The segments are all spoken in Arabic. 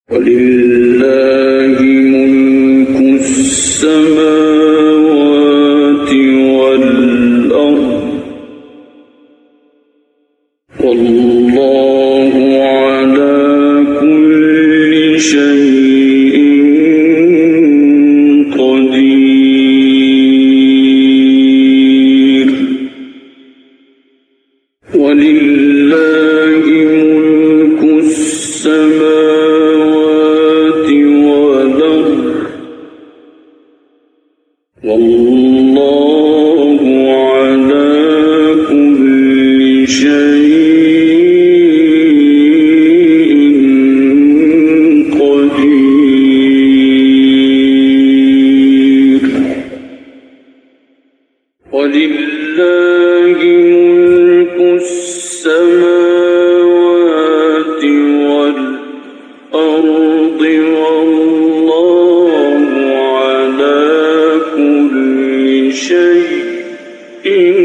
ولله ملك السماوات والأرض والله على كل شيء قدير. ولله ملك السماوات والأرض والله على كل شيء قدير. ولله ملك السماوات والأرض والله على كل شيء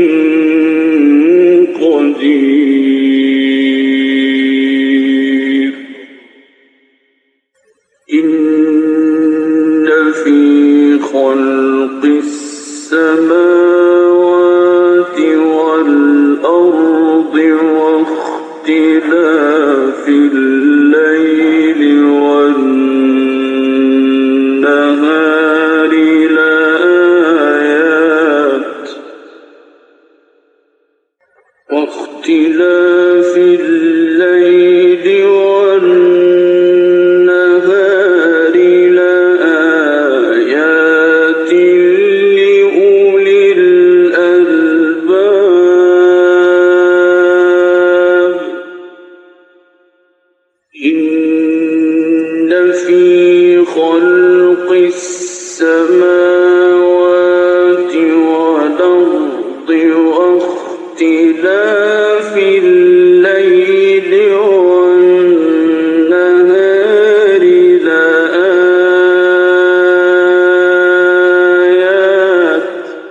قدير. إن في خلق السماوات والأرض واختلاف الليل والنهار لآيات واختلاف الليل والنهار لآيات لأولي الألباب. إن في خلق السماوات والأرض واختلاف الليل والنهار لآيات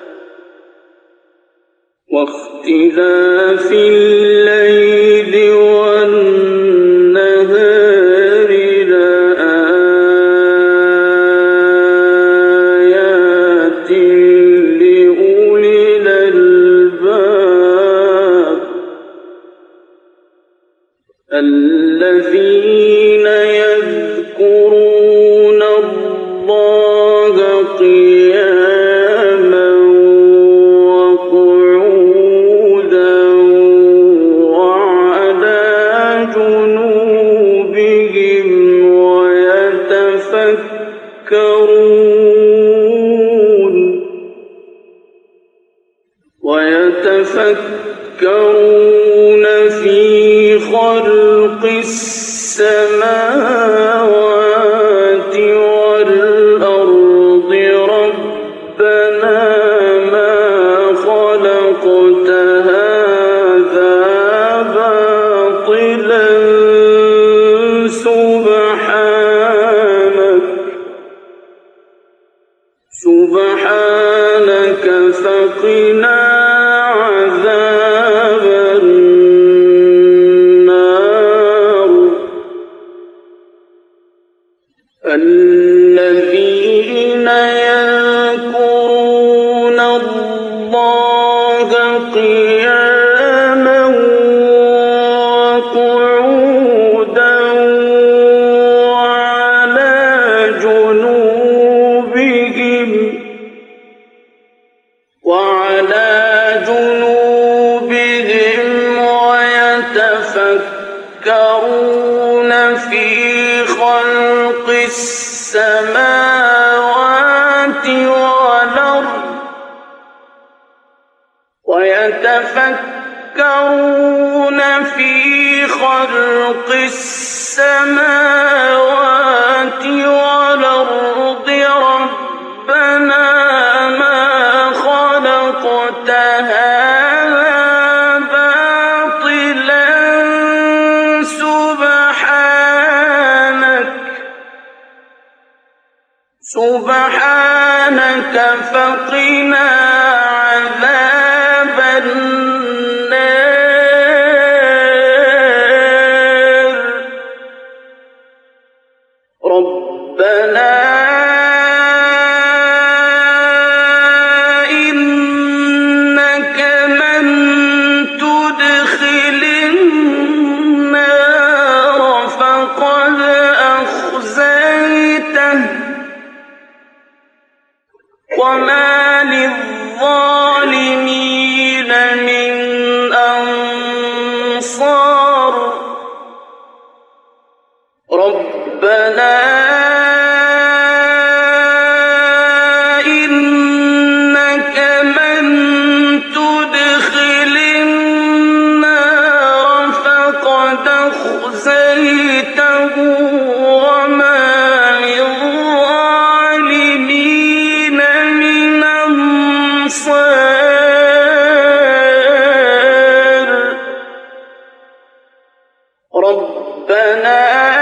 واختلاف الليل والنهار لآيات لأولي الألباب الذين يذكرون الله قياما وقعودا وعلى جنوبهم ويتفكرون في خلق السماوات والأرض ربنا ما خلقت هذا باطلا سبحانك فقنا عذاب النار. الذين يذكرون الله قياما وقعودا وعلى جنوبهم ويتفكرون في خلق السماوات والأرض ويتفكرون في خلق السماوات والأرض ربنا ما خلقت هذا باطلا سبحانك فقنا عذاب النار. ربنا إنك من تدخل النار فقد أخزيته وما للظالمين من أنصار ربنا إنك من تدخل النار فقد أخزيته وما للظالمين من أنصار ربنا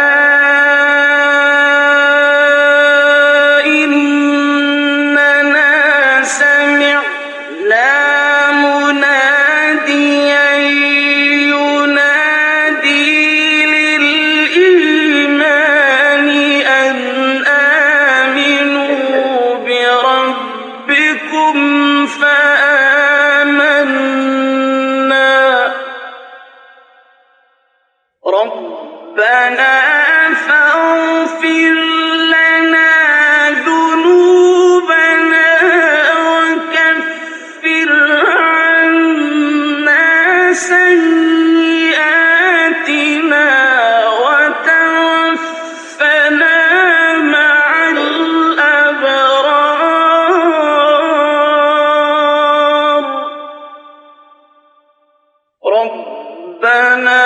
ربنا فاغفر لنا ذنوبنا وكفر عنا سيئاتنا وتوفنا مع الأبرار ربنا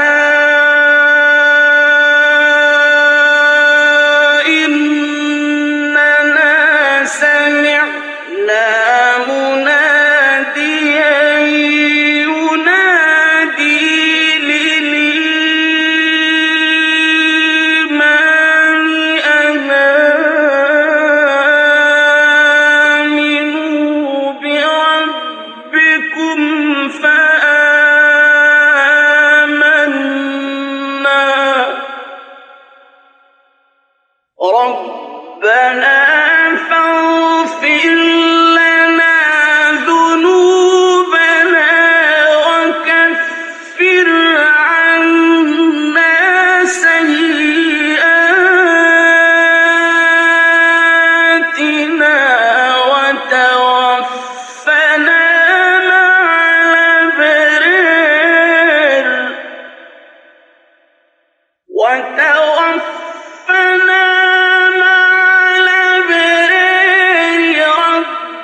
ربنا فاغفر لنا ذنوبنا وكفر عنا سيئاتنا وتوفنا مع الأبرار وتوفنا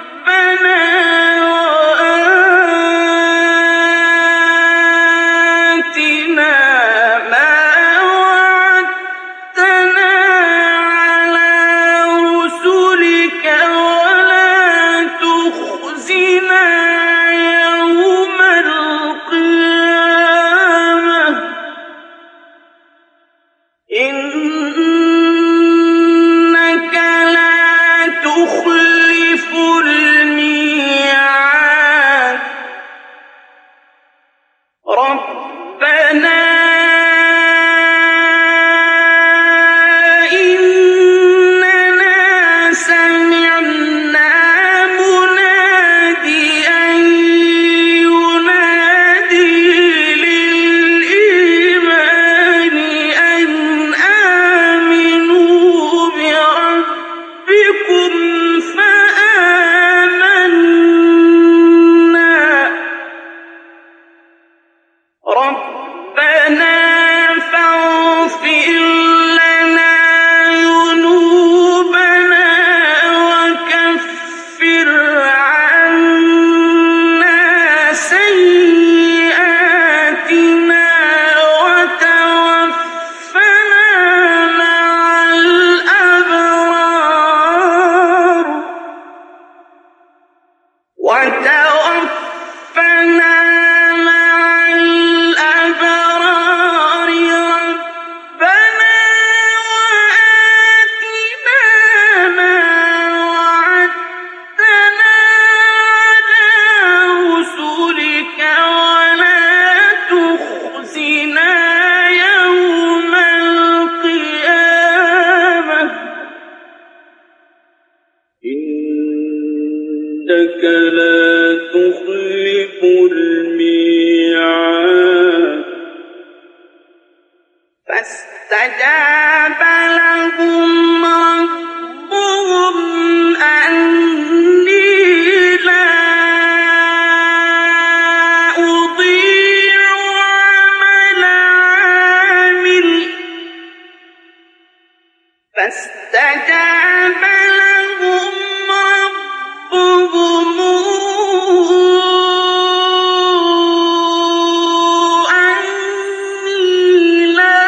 إنك لا تخلف الميعاد فاستجاب لهم ربهم أني لا أضيع عمل عامل فاستجاب لهم ربهم أني لا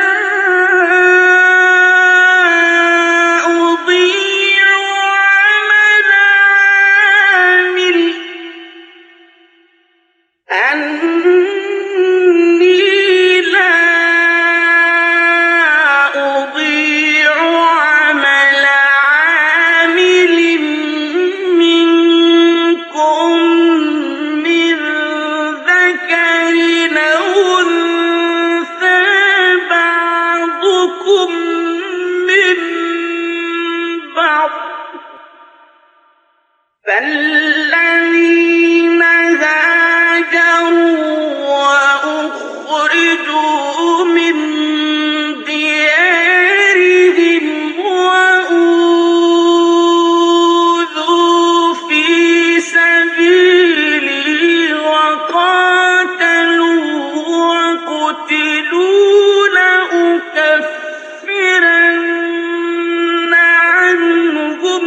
أضيع عمل عامل أني لا أضيع عمل عامل منكم من ذكر أو أنثى بعضكم من بعض فالذين هاجروا وأخرجوا من ديارهم وأوذوا في سبيلي وقاتلوا وقتلوا لأكفرن عنهم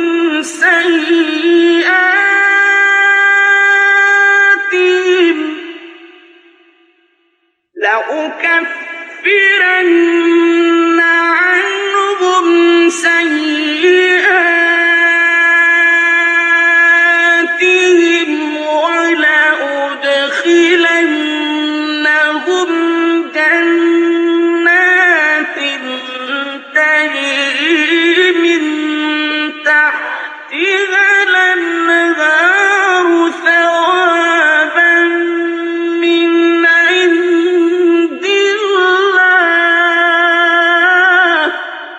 سيئاتهم ولأدخلنهم جنات تجري من تحتها الأنهار ثوابا من عند الله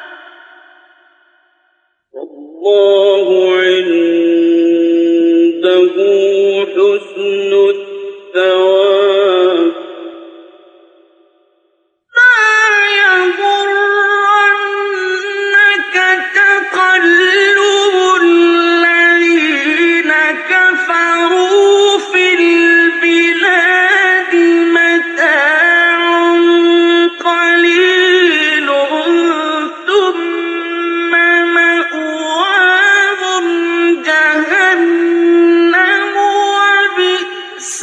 والله عنده حسن الثواب لا يغرنك تقلب الذين كفروا في البلاد متاع قليل ثم مأواهم جهنم وبئس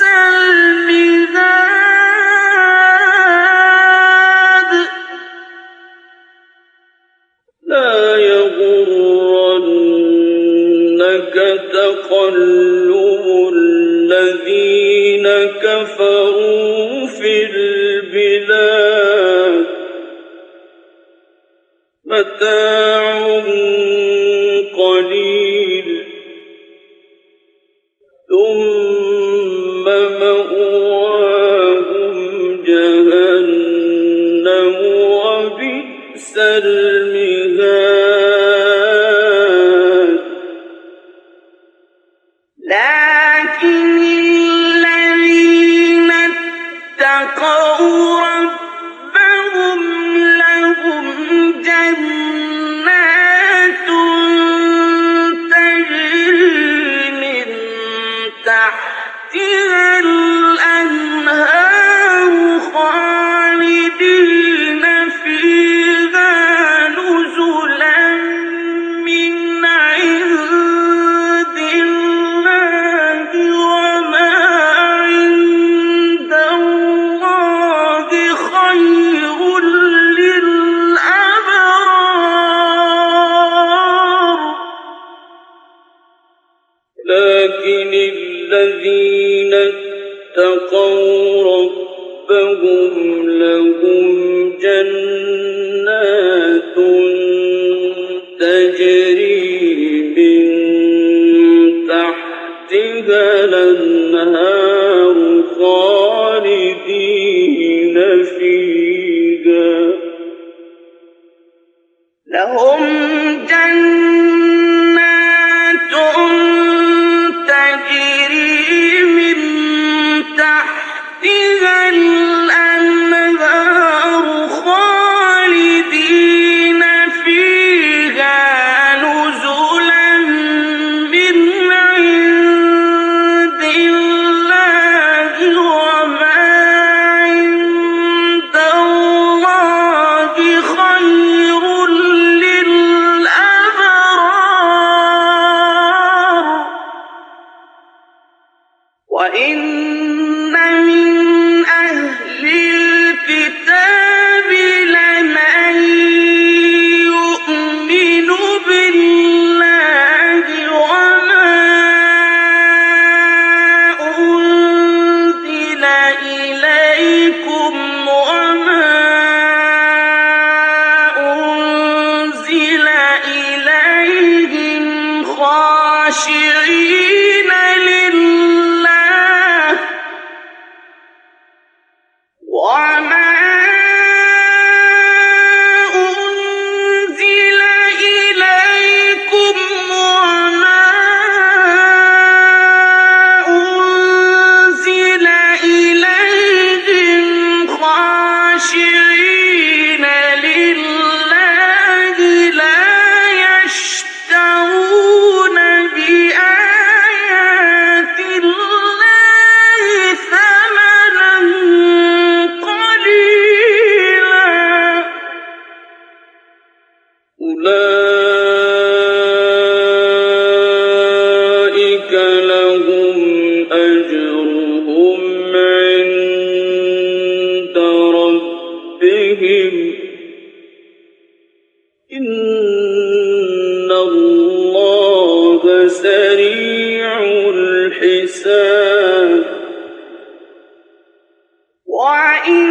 المهاد لا يغرنك تقلب الذين كفروا في البلاد متاع قليل ثم مأواهم جهنم وبئس المهاد لكن الذين اتقوا ربهم لهم جنات تجري من تحتها الأنهار خالدين فيها نزلا من عند الله وما عند الله خير للأبرار لكن الذين اتقوا ربهم لهم جنات تجري من تحتها الأنهار خالدين فيها لهم جنات تجري أولئك لهم أجرهم عند ربهم إن الله سريع الحساب وإن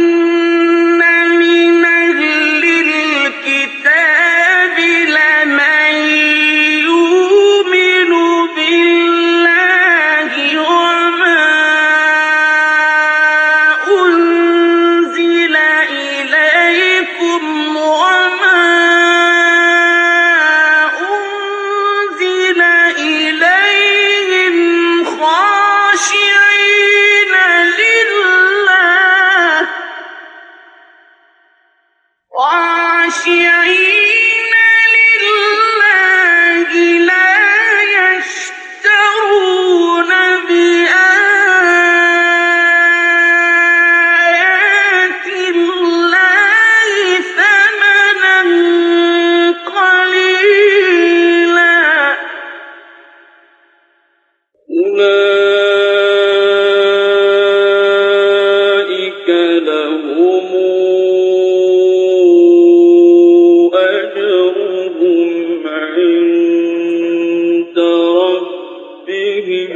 من أهل الكتاب لمن يؤمن بالله وما أنزل إليكم وما أنزل إليهم خاشعين لله لا يشترون بآيات الله ثمنا قليلا أولئك لهم أجرهم عند ربهم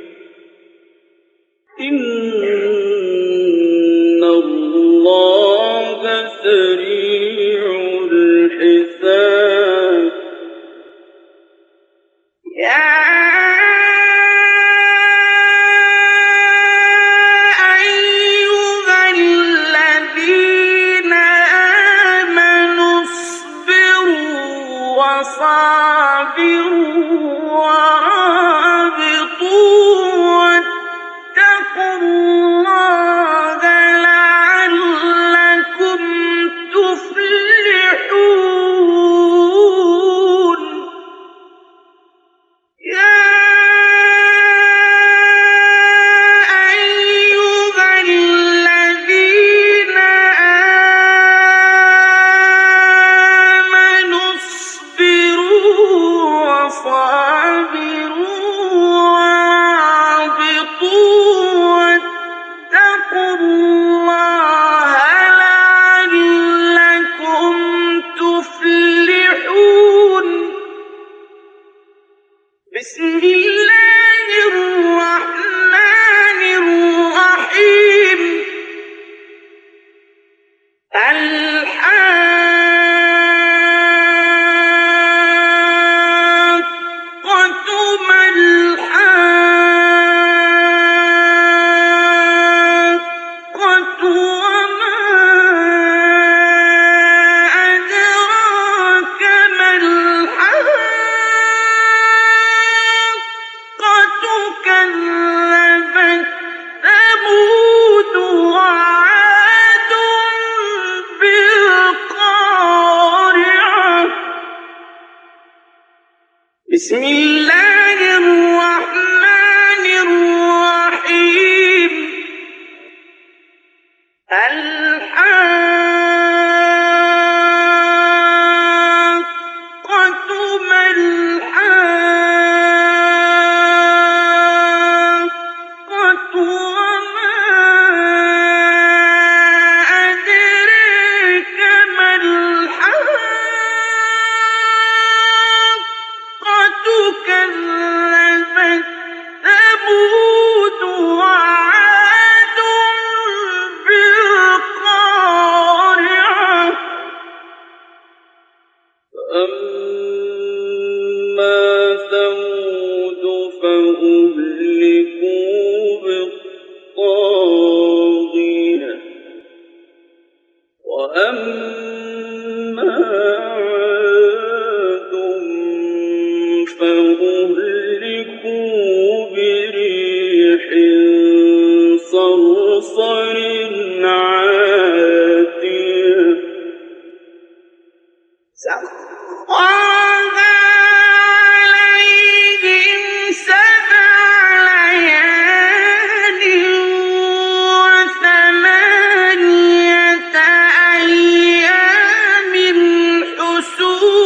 إن الله سريع الحساب يا أيها الذين آمنوا اصبروا وصابروا ورابطوا واتقوا الله لعلكم تفلحون يا أيها الذين آمنوا اصبروا وصابروا ورابطوا واتقوا الله لعلكم تفلحون بسم الله الرحمن الرحيم الحاقة ما الحاقة وما أدراك ما الحاقة كذبت ثمود وعاد بالقارعة بسم الله الرحمن الرحيم الحاقة ما الحاقة وما أدريك ما الحاقة كذبت ثمود وعاد بالقارعة فأما ثمود فأهلكوا بالطاغية وأما عاد فأهلكوا بريح صرصر عاتية سخرها عليهم 7 ليال و8 أيام حسوما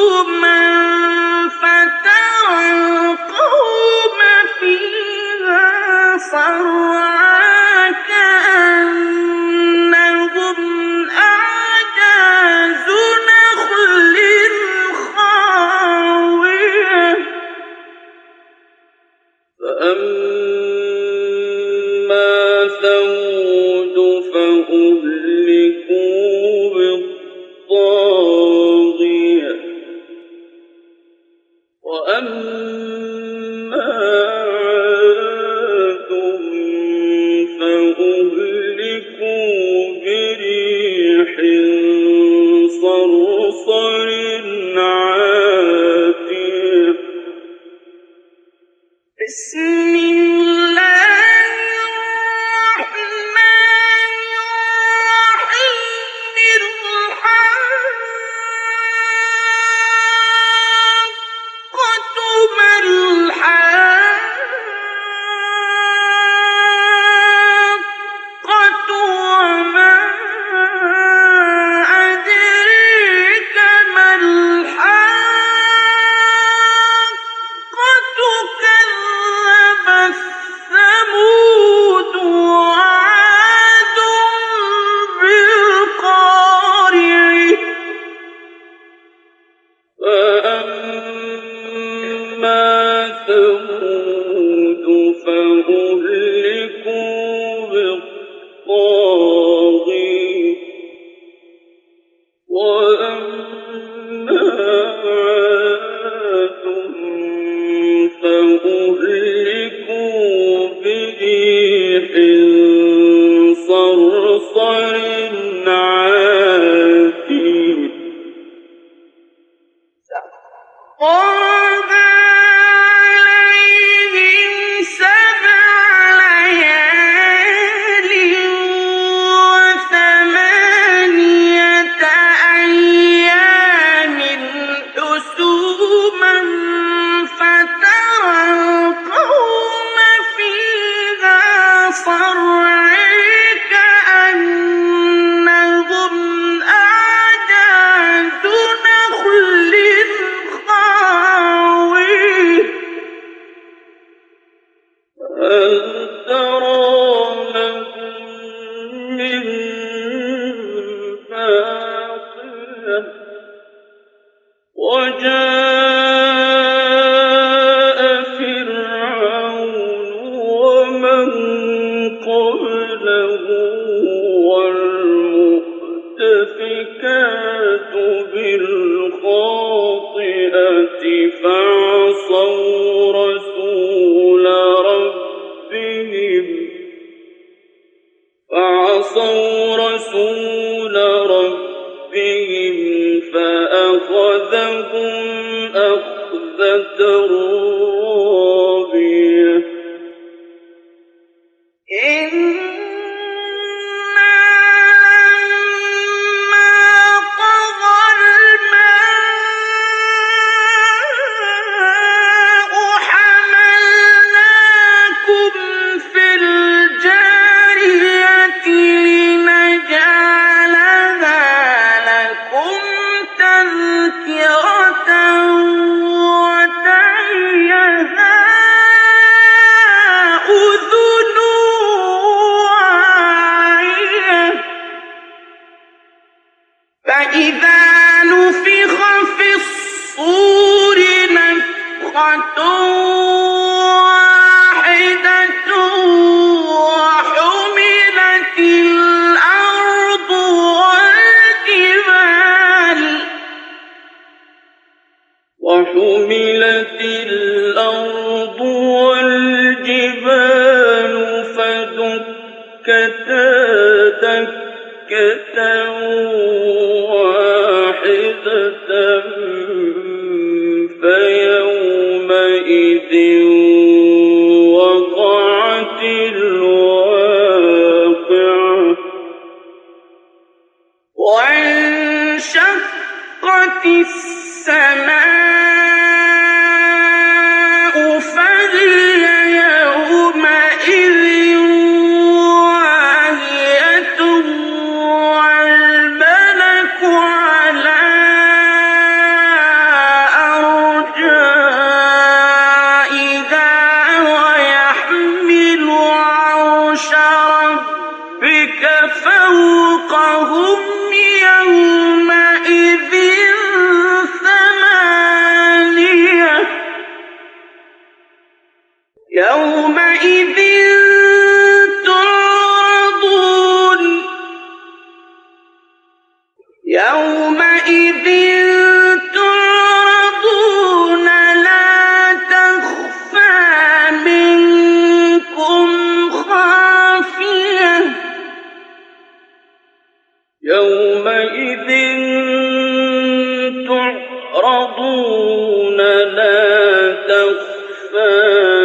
تعرضون لا تخفى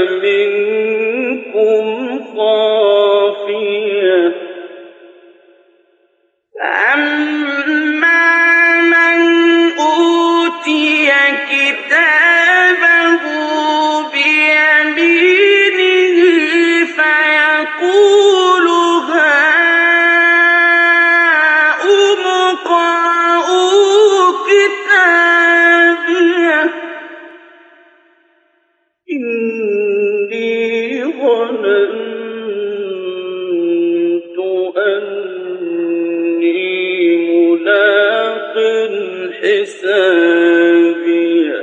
منكم خافية فأما من أوتي كتابه بيمينه فيقول هاؤم اقرءوا كتابيه إني ظننت أني ملاق حسابيه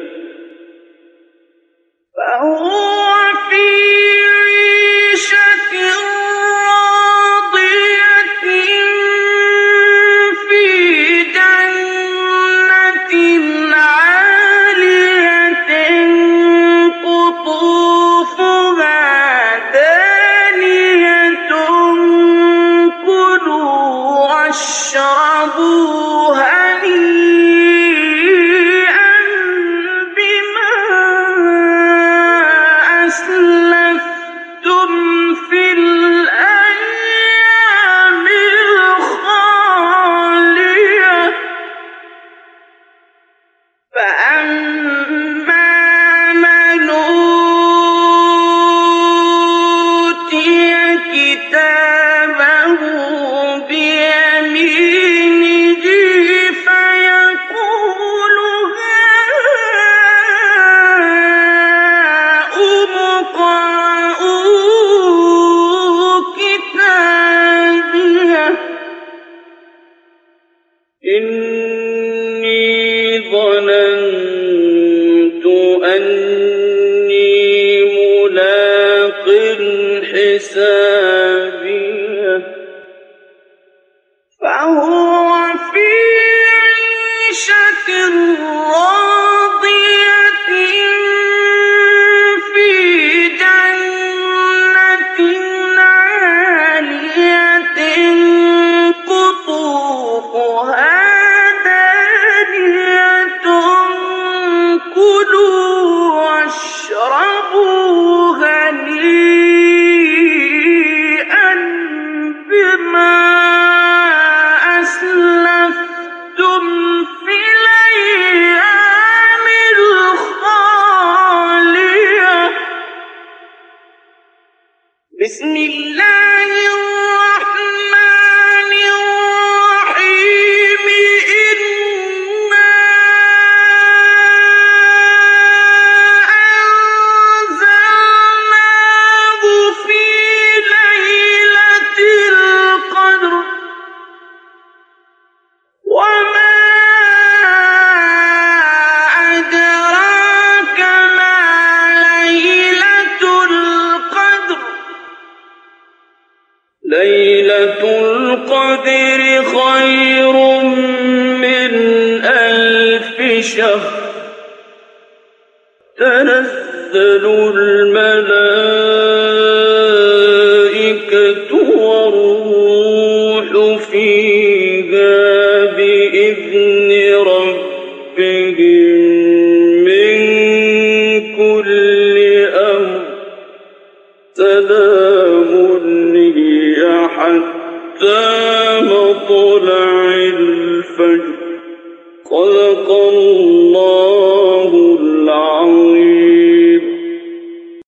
فهو في عيشة راضية في جنة عالية قطوفها دانية كلوا واشربوا هنيئا بما أسلفتم في الأيام الخالية فأما من أوتي كتابه بيمينه فيقول هاؤم اقرءوا كتابيه إني ظننت أني ملاق حسابيه فهو في عيشة راضية في جنة عالية قطوفها دانية كلوا واشربوا هنيئا بما أسلفتم في الأيام الخالية بسم الله الرحمن الرحيم إنا أنزلناه في ليلة القدر وما أدراك ما ليلة القدر ليلة القدر خير من 1000 شهر تنزل الملائكة والروح فيها بإذن ربهم من كل أمر سلام هي حتى مطلع الفجر صدق الله